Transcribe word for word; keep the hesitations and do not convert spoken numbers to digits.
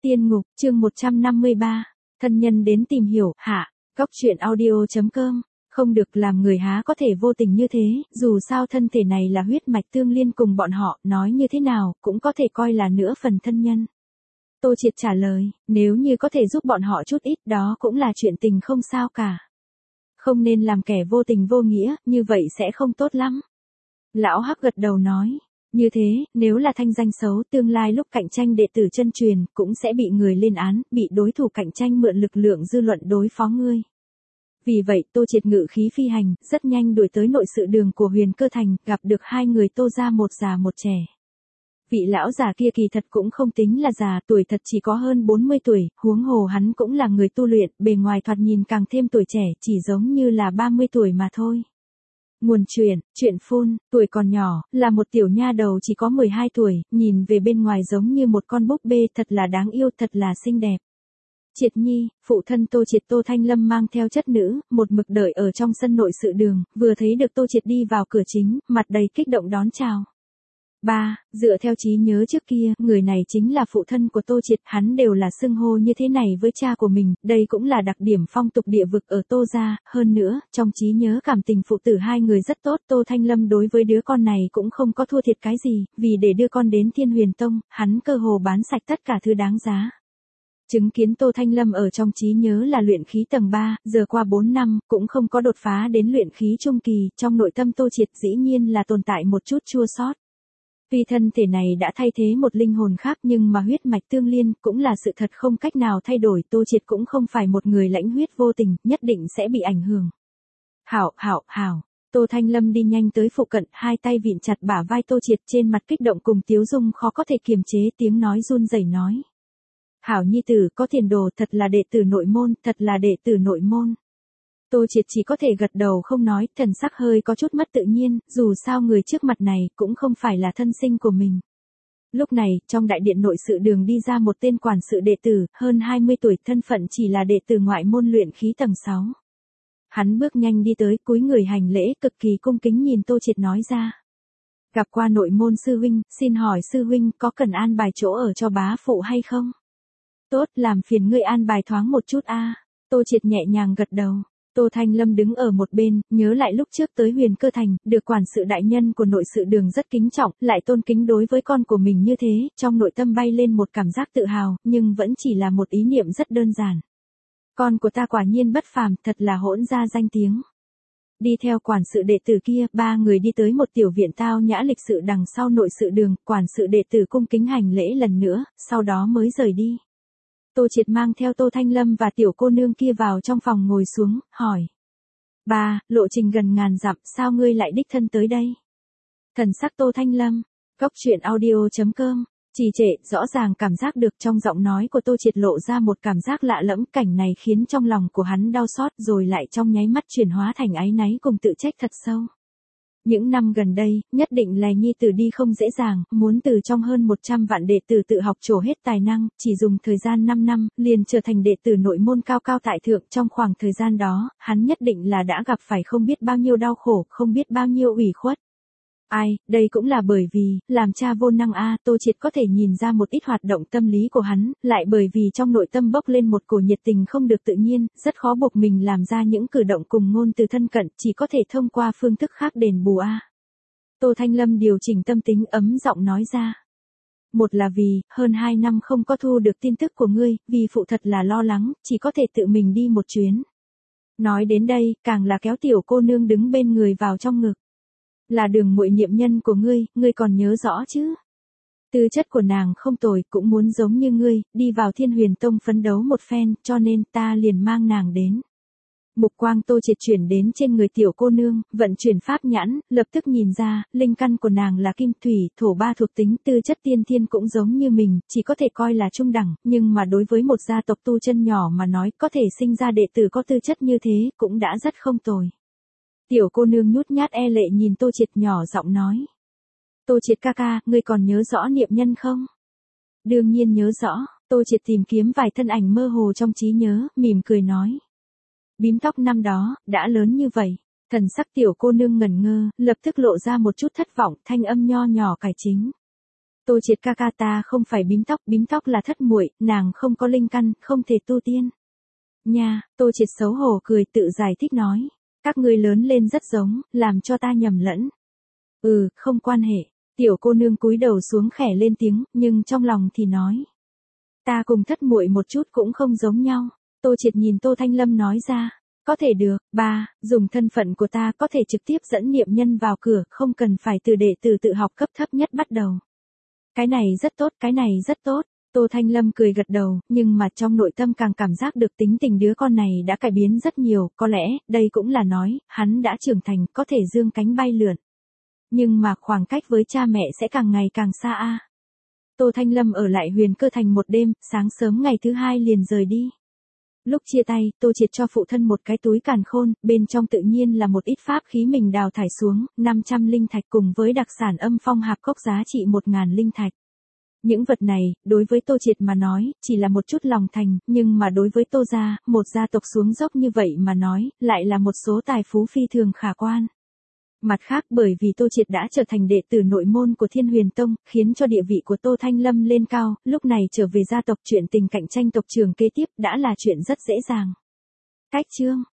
Tiên ngục, chương một trăm năm mươi ba, thân nhân đến tìm hiểu, hạ, góc truyện audio.com, không được làm người há có thể vô tình như thế, dù sao thân thể này là huyết mạch tương liên cùng bọn họ, nói như thế nào, cũng có thể coi là nửa phần thân nhân. Tô Triệt trả lời, nếu như có thể giúp bọn họ chút ít đó cũng là chuyện tình không sao cả. Không nên làm kẻ vô tình vô nghĩa, như vậy sẽ không tốt lắm. Lão Hắc gật đầu nói. Như thế, nếu là thanh danh xấu tương lai lúc cạnh tranh đệ tử chân truyền, cũng sẽ bị người lên án, bị đối thủ cạnh tranh mượn lực lượng dư luận đối phó ngươi. Vì vậy, Tô Triệt ngự khí phi hành, rất nhanh đuổi tới nội sự đường của Huyền Cơ Thành, gặp được hai người Tô gia một già một trẻ. Vị lão già kia kỳ thật cũng không tính là già, tuổi thật chỉ có hơn bốn mươi tuổi, huống hồ hắn cũng là người tu luyện, bề ngoài thoạt nhìn càng thêm tuổi trẻ, chỉ giống như là ba mươi tuổi mà thôi. Nguồn truyện, truyện phun, tuổi còn nhỏ, là một tiểu nha đầu chỉ có mười hai tuổi, nhìn về bên ngoài giống như một con búp bê thật là đáng yêu, thật là xinh đẹp. Triệt Nhi, phụ thân Tô Triệt Tô Thanh Lâm mang theo chất nữ, một mực đợi ở trong sân nội sự đường, vừa thấy được Tô Triệt đi vào cửa chính, mặt đầy kích động đón chào. Ba, dựa theo trí nhớ trước kia, người này chính là phụ thân của Tô Triệt, hắn đều là xưng hô như thế này với cha của mình, đây cũng là đặc điểm phong tục địa vực ở Tô gia, hơn nữa, trong trí nhớ cảm tình phụ tử hai người rất tốt, Tô Thanh Lâm đối với đứa con này cũng không có thua thiệt cái gì, vì để đưa con đến Thiên Huyền Tông, hắn cơ hồ bán sạch tất cả thứ đáng giá. Chứng kiến Tô Thanh Lâm ở trong trí nhớ là luyện khí tầng ba, giờ qua bốn năm, cũng không có đột phá đến luyện khí trung kỳ, trong nội tâm Tô Triệt dĩ nhiên là tồn tại một chút chua xót. Tuy thân thể này đã thay thế một linh hồn khác nhưng mà huyết mạch tương liên cũng là sự thật không cách nào thay đổi, Tô Triệt cũng không phải một người lãnh huyết vô tình, nhất định sẽ bị ảnh hưởng. Hảo, hảo, hảo. Tô Thanh Lâm đi nhanh tới phụ cận, hai tay vịn chặt bả vai Tô Triệt, trên mặt kích động cùng tiếu dung khó có thể kiềm chế, tiếng nói run rẩy nói. Hảo nhi tử, có tiền đồ, thật là đệ tử nội môn, thật là đệ tử nội môn. Tô Triệt chỉ có thể gật đầu không nói, thần sắc hơi có chút mất tự nhiên, dù sao người trước mặt này cũng không phải là thân sinh của mình. Lúc này, trong đại điện nội sự đường đi ra một tên quản sự đệ tử, hơn hai mươi tuổi, thân phận chỉ là đệ tử ngoại môn luyện khí tầng sáu. Hắn bước nhanh đi tới, cúi người hành lễ, cực kỳ cung kính nhìn Tô Triệt nói ra. Gặp qua nội môn sư huynh, xin hỏi sư huynh có cần an bài chỗ ở cho bá phụ hay không? Tốt, làm phiền ngươi an bài thoáng một chút a. Tô Triệt nhẹ nhàng gật đầu. Tô Thanh Lâm đứng ở một bên, nhớ lại lúc trước tới Huyền Cơ Thành, được quản sự đại nhân của nội sự đường rất kính trọng, lại tôn kính đối với con của mình như thế, trong nội tâm bay lên một cảm giác tự hào, nhưng vẫn chỉ là một ý niệm rất đơn giản. Con của ta quả nhiên bất phàm, thật là hỗn ra danh tiếng. Đi theo quản sự đệ tử kia, ba người đi tới một tiểu viện tao nhã lịch sự đằng sau nội sự đường, quản sự đệ tử cung kính hành lễ lần nữa, sau đó mới rời đi. Tô Triệt mang theo Tô Thanh Lâm và tiểu cô nương kia vào trong phòng ngồi xuống, hỏi. Ba, lộ trình gần ngàn dặm, sao ngươi lại đích thân tới đây? Thần sắc Tô Thanh Lâm, góc truyện audio.com, trì trệ, rõ ràng cảm giác được trong giọng nói của Tô Triệt lộ ra một cảm giác lạ lẫm, cảnh này khiến trong lòng của hắn đau xót rồi lại trong nháy mắt chuyển hóa thành áy náy cùng tự trách thật sâu. Những năm gần đây, nhất định là nhi tử đi không dễ dàng, muốn từ trong hơn một trăm vạn đệ tử tự học trổ hết tài năng, chỉ dùng thời gian năm năm, liền trở thành đệ tử nội môn cao cao tại thượng, trong khoảng thời gian đó, hắn nhất định là đã gặp phải không biết bao nhiêu đau khổ, không biết bao nhiêu ủy khuất. Ai, đây cũng là bởi vì, làm cha vô năng a, Tô Triệt có thể nhìn ra một ít hoạt động tâm lý của hắn, lại bởi vì trong nội tâm bốc lên một cổ nhiệt tình không được tự nhiên, rất khó buộc mình làm ra những cử động cùng ngôn từ thân cận, chỉ có thể thông qua phương thức khác đền bù a. Tô Thanh Lâm điều chỉnh tâm tính ấm giọng nói ra. Một là vì, hơn hai năm không có thu được tin tức của ngươi, vì phụ thật là lo lắng, chỉ có thể tự mình đi một chuyến. Nói đến đây, càng là kéo tiểu cô nương đứng bên người vào trong ngực. Là Đường muội niệm nhân của ngươi, ngươi còn nhớ rõ chứ? Tư chất của nàng không tồi, cũng muốn giống như ngươi, đi vào Thiên Huyền Tông phấn đấu một phen, cho nên ta liền mang nàng đến. Mục quang Tô Triệt chuyển đến trên người tiểu cô nương, vận chuyển pháp nhãn, lập tức nhìn ra, linh căn của nàng là kim thủy, thổ ba thuộc tính, tư chất tiên thiên cũng giống như mình, chỉ có thể coi là trung đẳng, nhưng mà đối với một gia tộc tu chân nhỏ mà nói, có thể sinh ra đệ tử có tư chất như thế, cũng đã rất không tồi. Tiểu cô nương nhút nhát e lệ nhìn Tô Triệt nhỏ giọng nói. Tô Triệt ca ca, ngươi còn nhớ rõ niệm nhân không? Đương nhiên nhớ rõ, Tô Triệt tìm kiếm vài thân ảnh mơ hồ trong trí nhớ, mỉm cười nói. Bím tóc năm đó, đã lớn như vậy. Thần sắc tiểu cô nương ngẩn ngơ, lập tức lộ ra một chút thất vọng, thanh âm nho nhỏ cải chính. Tô Triệt ca ca ta không phải bím tóc, bím tóc là thất muội, nàng không có linh căn, không thể tu tiên. Nha, Tô Triệt xấu hổ cười tự giải thích nói. Các ngươi lớn lên rất giống, làm cho ta nhầm lẫn. Ừ, không quan hệ. Tiểu cô nương cúi đầu xuống khẽ lên tiếng, nhưng trong lòng thì nói. Ta cùng thất muội một chút cũng không giống nhau. Tô Triệt nhìn Tô Thanh Lâm nói ra. Có thể được, ba, dùng thân phận của ta có thể trực tiếp dẫn niệm nhân vào cửa, không cần phải từ đệ tử tự học cấp thấp nhất bắt đầu. Cái này rất tốt, cái này rất tốt. Tô Thanh Lâm cười gật đầu, nhưng mà trong nội tâm càng cảm giác được tính tình đứa con này đã cải biến rất nhiều, có lẽ, đây cũng là nói, hắn đã trưởng thành, có thể dương cánh bay lượn. Nhưng mà khoảng cách với cha mẹ sẽ càng ngày càng xa a. Tô Thanh Lâm ở lại Huyền Cơ Thành một đêm, sáng sớm ngày thứ hai liền rời đi. Lúc chia tay, Tô Triệt cho phụ thân một cái túi càn khôn, bên trong tự nhiên là một ít pháp khí mình đào thải xuống, năm trăm linh thạch cùng với đặc sản âm phong hạp cốc giá trị một nghìn linh thạch. Những vật này, đối với Tô Triệt mà nói, chỉ là một chút lòng thành, nhưng mà đối với Tô gia, một gia tộc xuống dốc như vậy mà nói, lại là một số tài phú phi thường khả quan. Mặt khác bởi vì Tô Triệt đã trở thành đệ tử nội môn của Thiên Huyền Tông, khiến cho địa vị của Tô Thanh Lâm lên cao, lúc này trở về gia tộc chuyện tình cạnh tranh tộc trưởng kế tiếp đã là chuyện rất dễ dàng. Cách chương